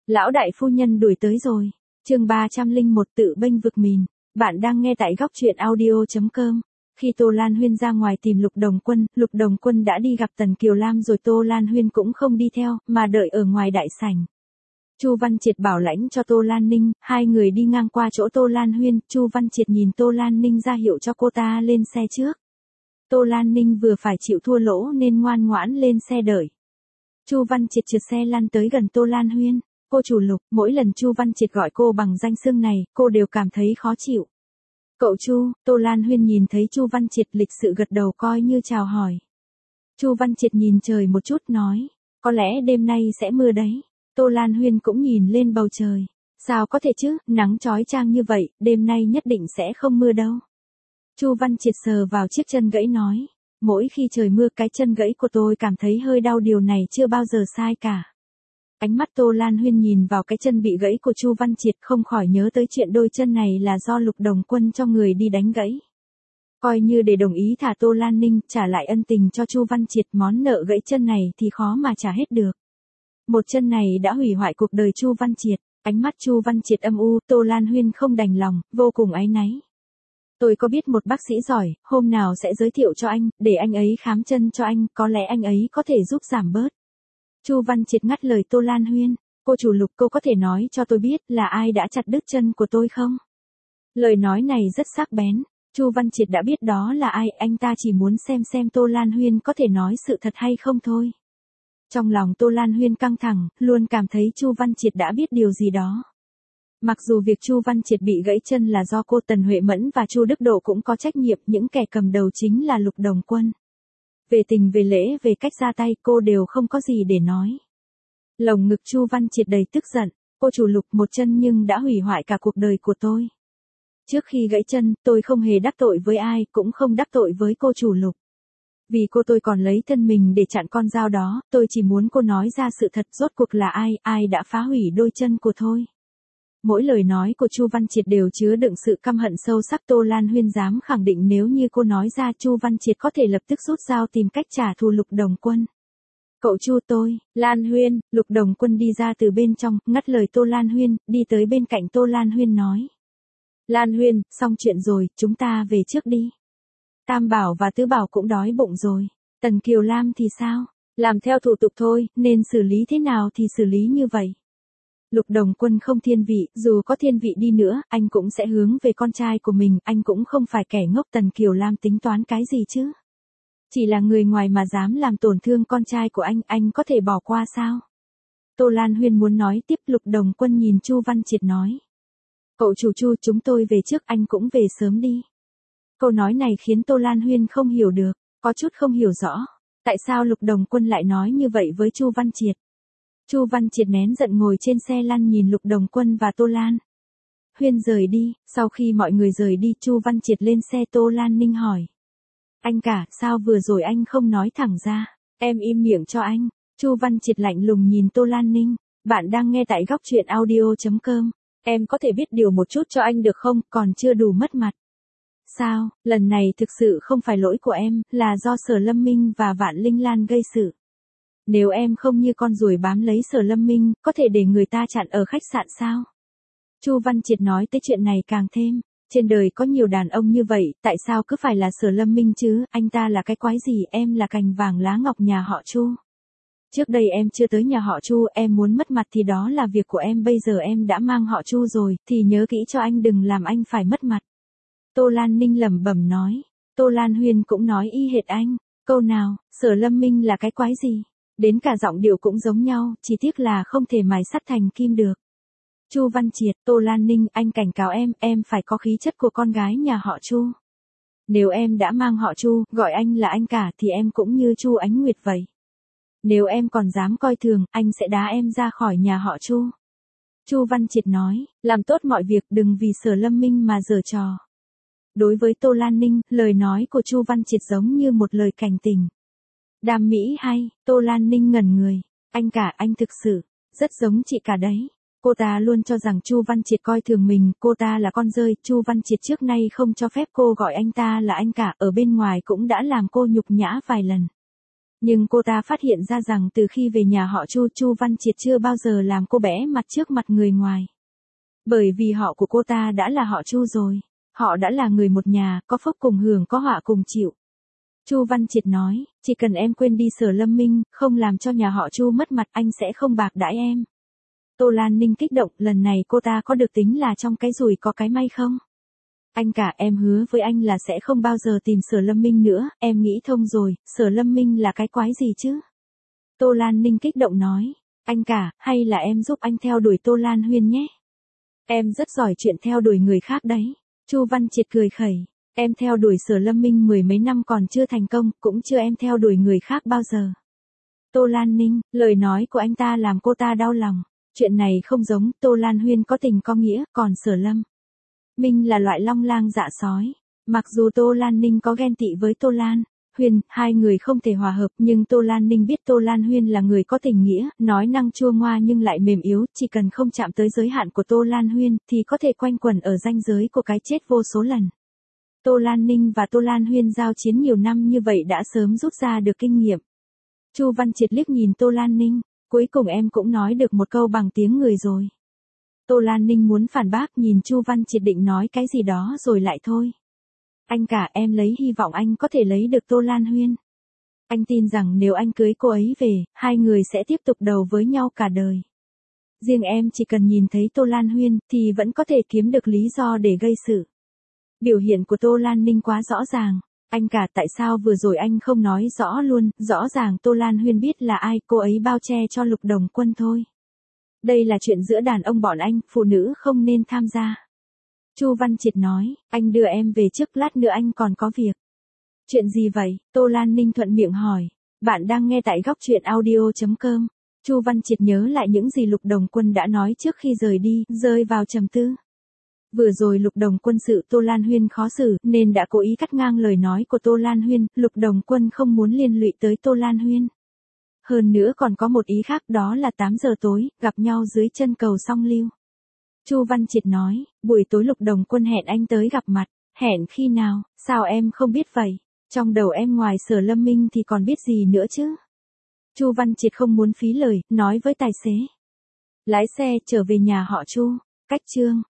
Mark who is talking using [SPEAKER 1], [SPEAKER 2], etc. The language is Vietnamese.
[SPEAKER 1] Lão đại phu nhân đuổi tới rồi. Chương 301 tự bênh vực mìn. Bạn đang nghe tại góc truyện audio.com. Khi Tô Lan Huyên ra ngoài tìm Lục Đồng Quân đã đi gặp Tần Kiều Lam rồi, Tô Lan Huyên cũng không đi theo, mà đợi ở ngoài đại sảnh. Chu Văn Triệt bảo lãnh cho Tô Lan Ninh, hai người đi ngang qua chỗ Tô Lan Huyên, Chu Văn Triệt nhìn Tô Lan Ninh ra hiệu cho cô ta lên xe trước. Tô Lan Ninh vừa phải chịu thua lỗ nên ngoan ngoãn lên xe đợi. Chu Văn Triệt trượt xe lăn tới gần Tô Lan Huyên. Cô chủ Lục, mỗi lần Chu Văn Triệt gọi cô bằng danh xưng này, cô đều cảm thấy khó chịu. Cậu Chu, Tô Lan Huyên nhìn thấy Chu Văn Triệt lịch sự gật đầu coi như chào hỏi. Chu Văn Triệt nhìn trời một chút nói, có lẽ đêm nay sẽ mưa đấy. Tô Lan Huyên cũng nhìn lên bầu trời. Sao có thể chứ, nắng chói chang như vậy, đêm nay nhất định sẽ không mưa đâu. Chu Văn Triệt sờ vào chiếc chân gãy nói, mỗi khi trời mưa cái chân gãy của tôi cảm thấy hơi đau, điều này chưa bao giờ sai cả. Ánh mắt Tô Lan Huyên nhìn vào cái chân bị gãy của Chu Văn Triệt không khỏi nhớ tới chuyện đôi chân này là do Lục Đồng Quân cho người đi đánh gãy. Coi như để đồng ý thả Tô Lan Ninh trả lại ân tình cho Chu Văn Triệt, món nợ gãy chân này thì khó mà trả hết được. Một chân này đã hủy hoại cuộc đời Chu Văn Triệt. Ánh mắt Chu Văn Triệt âm u, Tô Lan Huyên không đành lòng, vô cùng áy náy. Tôi có biết một bác sĩ giỏi, hôm nào sẽ giới thiệu cho anh, để anh ấy khám chân cho anh, có lẽ anh ấy có thể giúp giảm bớt. Chu Văn Triệt ngắt lời Tô Lan Huyên, cô chủ Lục, cô có thể nói cho tôi biết là ai đã chặt đứt chân của tôi không? Lời nói này rất sắc bén. Chu Văn Triệt đã biết đó là ai, anh ta chỉ muốn xem Tô Lan Huyên có thể nói sự thật hay không thôi. Trong lòng Tô Lan Huyên căng thẳng, luôn cảm thấy Chu Văn Triệt đã biết điều gì đó. Mặc dù việc Chu Văn Triệt bị gãy chân là do cô Tần Huệ Mẫn và Chu Đức Độ cũng có trách nhiệm, những kẻ cầm đầu chính là Lục Đồng Quân. Về tình về lễ về cách ra tay cô đều không có gì để nói. Lồng ngực Chu Văn Triệt đầy tức giận, cô chủ Lục, một chân nhưng đã hủy hoại cả cuộc đời của tôi. Trước khi gãy chân, tôi không hề đắc tội với ai, cũng không đắc tội với cô chủ Lục. Vì cô tôi còn lấy thân mình để chặn con dao đó, tôi chỉ muốn cô nói ra sự thật, rốt cuộc là ai đã phá hủy đôi chân của tôi. Mỗi lời nói của Chu Văn Triệt đều chứa đựng sự căm hận sâu sắc. Tô Lan Huyên dám khẳng định nếu như cô nói ra, Chu Văn Triệt có thể lập tức rút dao tìm cách trả thù Lục Đồng Quân. Cậu Chu tôi, Lan Huyên, Lục Đồng Quân đi ra từ bên trong, ngắt lời Tô Lan Huyên, đi tới bên cạnh Tô Lan Huyên nói. Lan Huyên, xong chuyện rồi, chúng ta về trước đi. Tam Bảo và Tứ Bảo cũng đói bụng rồi. Tần Kiều Lam thì sao? Làm theo thủ tục thôi, nên xử lý thế nào thì xử lý như vậy. Lục Đồng Quân không thiên vị, dù có thiên vị đi nữa, anh cũng sẽ hướng về con trai của mình, anh cũng không phải kẻ ngốc. Tần Kiều Lam tính toán cái gì chứ? Chỉ là người ngoài mà dám làm tổn thương con trai của anh có thể bỏ qua sao? Tô Lan Huyên muốn nói tiếp, Lục Đồng Quân nhìn Chu Văn Triệt nói. Cậu chủ Chu, chúng tôi về trước, anh cũng về sớm đi. Câu nói này khiến Tô Lan Huyên không hiểu được, có chút không hiểu rõ. Tại sao Lục Đồng Quân lại nói như vậy với Chu Văn Triệt? Chu Văn Triệt nén giận ngồi trên xe lăn nhìn Lục Đồng Quân và Tô Lan Huyên rời đi. Sau khi mọi người rời đi, Chu Văn Triệt lên xe. Tô Lan Ninh hỏi. Anh cả, sao vừa rồi anh không nói thẳng ra? Em im miệng cho anh. Chu Văn Triệt lạnh lùng nhìn Tô Lan Ninh. Bạn đang nghe tại góc truyện audio.com. Em có thể biết điều một chút cho anh được không, còn chưa đủ mất mặt. Sao, lần này thực sự không phải lỗi của em, là do Sở Lâm Minh và Vạn Linh Lan gây sự. Nếu em không như con ruồi bám lấy Sở Lâm Minh, có thể để người ta chặn ở khách sạn sao? Chu Văn Triệt nói tới chuyện này càng thêm. Trên đời có nhiều đàn ông như vậy, tại sao cứ phải là Sở Lâm Minh chứ? Anh ta là cái quái gì? Em là cành vàng lá ngọc nhà họ Chu. Trước đây em chưa tới nhà họ Chu, em muốn mất mặt thì đó là việc của em, bây giờ em đã mang họ Chu rồi, thì nhớ kỹ cho anh, đừng làm anh phải mất mặt. Tô Lan Ninh lẩm bẩm nói. Tô Lan Huyên cũng nói y hệt anh. Câu nào, Sở Lâm Minh là cái quái gì? Đến cả giọng điệu cũng giống nhau, chỉ tiếc là không thể mài sắt thành kim được. Chu Văn Triệt, Tô Lan Ninh, anh cảnh cáo em phải có khí chất của con gái nhà họ Chu. Nếu em đã mang họ Chu, gọi anh là anh cả thì em cũng như Chu Ánh Nguyệt vậy. Nếu em còn dám coi thường, anh sẽ đá em ra khỏi nhà họ Chu. Chu Văn Triệt nói, làm tốt mọi việc, đừng vì Sở Lâm Minh mà giở trò. Đối với Tô Lan Ninh, lời nói của Chu Văn Triệt giống như một lời cảnh tình. Đam mỹ hay? Tô Lan Ninh ngẩn người. Anh cả, anh thực sự rất giống chị cả đấy. Cô ta luôn cho rằng Chu Văn Triệt coi thường mình, cô ta là con dơi. Chu Văn Triệt trước nay không cho phép cô gọi anh ta là anh cả, ở bên ngoài cũng đã làm cô nhục nhã vài lần. Nhưng cô ta phát hiện ra rằng từ khi về nhà họ Chu, Chu Văn Triệt chưa bao giờ làm cô bẽ mặt trước mặt người ngoài. Bởi vì họ của cô ta đã là họ Chu rồi. Họ đã là người một nhà, có phúc cùng hưởng có họa cùng chịu. Chu Văn Triệt nói, chỉ cần em quên đi Sở Lâm Minh, không làm cho nhà họ Chu mất mặt, anh sẽ không bạc đãi em. Tô Lan Ninh kích động, lần này cô ta có được tính là trong cái rủi có cái may không? Anh cả, em hứa với anh là sẽ không bao giờ tìm Sở Lâm Minh nữa, em nghĩ thông rồi, Sở Lâm Minh là cái quái gì chứ? Tô Lan Ninh kích động nói, anh cả, hay là em giúp anh theo đuổi Tô Lan Huyên nhé? Em rất giỏi chuyện theo đuổi người khác đấy. Chu Văn Triệt cười khẩy, em theo đuổi Sở Lâm Minh mười mấy năm còn chưa thành công, cũng chưa em theo đuổi người khác bao giờ. Tô Lan Ninh, lời nói của anh ta làm cô ta đau lòng. Chuyện này không giống, Tô Lan Huyên có tình có nghĩa, còn Sở Lâm Minh là loại long lang dạ sói. Mặc dù Tô Lan Ninh có ghen tị với Tô Lan Huyên, hai người không thể hòa hợp, nhưng Tô Lan Ninh biết Tô Lan Huyên là người có tình nghĩa, nói năng chua ngoa nhưng lại mềm yếu, chỉ cần không chạm tới giới hạn của Tô Lan Huyên, thì có thể quanh quẩn ở ranh giới của cái chết vô số lần. Tô Lan Ninh và Tô Lan Huyên giao chiến nhiều năm như vậy đã sớm rút ra được kinh nghiệm. Chu Văn Triệt liếc nhìn Tô Lan Ninh, cuối cùng em cũng nói được một câu bằng tiếng người rồi. Tô Lan Ninh muốn phản bác, nhìn Chu Văn Triệt định nói cái gì đó rồi lại thôi. Anh cả, em lấy hy vọng anh có thể lấy được Tô Lan Huyên. Anh tin rằng nếu anh cưới cô ấy về, hai người sẽ tiếp tục đầu với nhau cả đời. Riêng em chỉ cần nhìn thấy Tô Lan Huyên thì vẫn có thể kiếm được lý do để gây sự. Biểu hiện của Tô Lan Ninh quá rõ ràng. Anh cả, tại sao vừa rồi anh không nói rõ luôn, rõ ràng Tô Lan Huyên biết là ai, cô ấy bao che cho Lục Đồng Quân thôi. Đây là chuyện giữa đàn ông bọn anh, phụ nữ không nên tham gia. Chu Văn Triệt nói, anh đưa em về trước, lát nữa anh còn có việc. Chuyện gì vậy? Tô Lan Ninh thuận miệng hỏi. Bạn đang nghe tại góc truyện audio.com. Chu Văn Triệt nhớ lại những gì Lục Đồng Quân đã nói trước khi rời đi, rơi vào trầm tư. Vừa rồi Lục Đồng Quân sự Tô Lan Huyên khó xử, nên đã cố ý cắt ngang lời nói của Tô Lan Huyên, Lục Đồng Quân không muốn liên lụy tới Tô Lan Huyên. Hơn nữa còn có một ý khác, đó là 8 giờ tối, gặp nhau dưới chân cầu Song Lưu. Chu Văn Triệt nói, buổi tối Lục Đồng Quân hẹn anh tới gặp mặt, hẹn khi nào, sao em không biết vậy? Trong đầu em ngoài Sở Lâm Minh thì còn biết gì nữa chứ? Chu Văn Triệt không muốn phí lời, nói với tài xế. Lái xe trở về nhà họ Chu, cách Chương.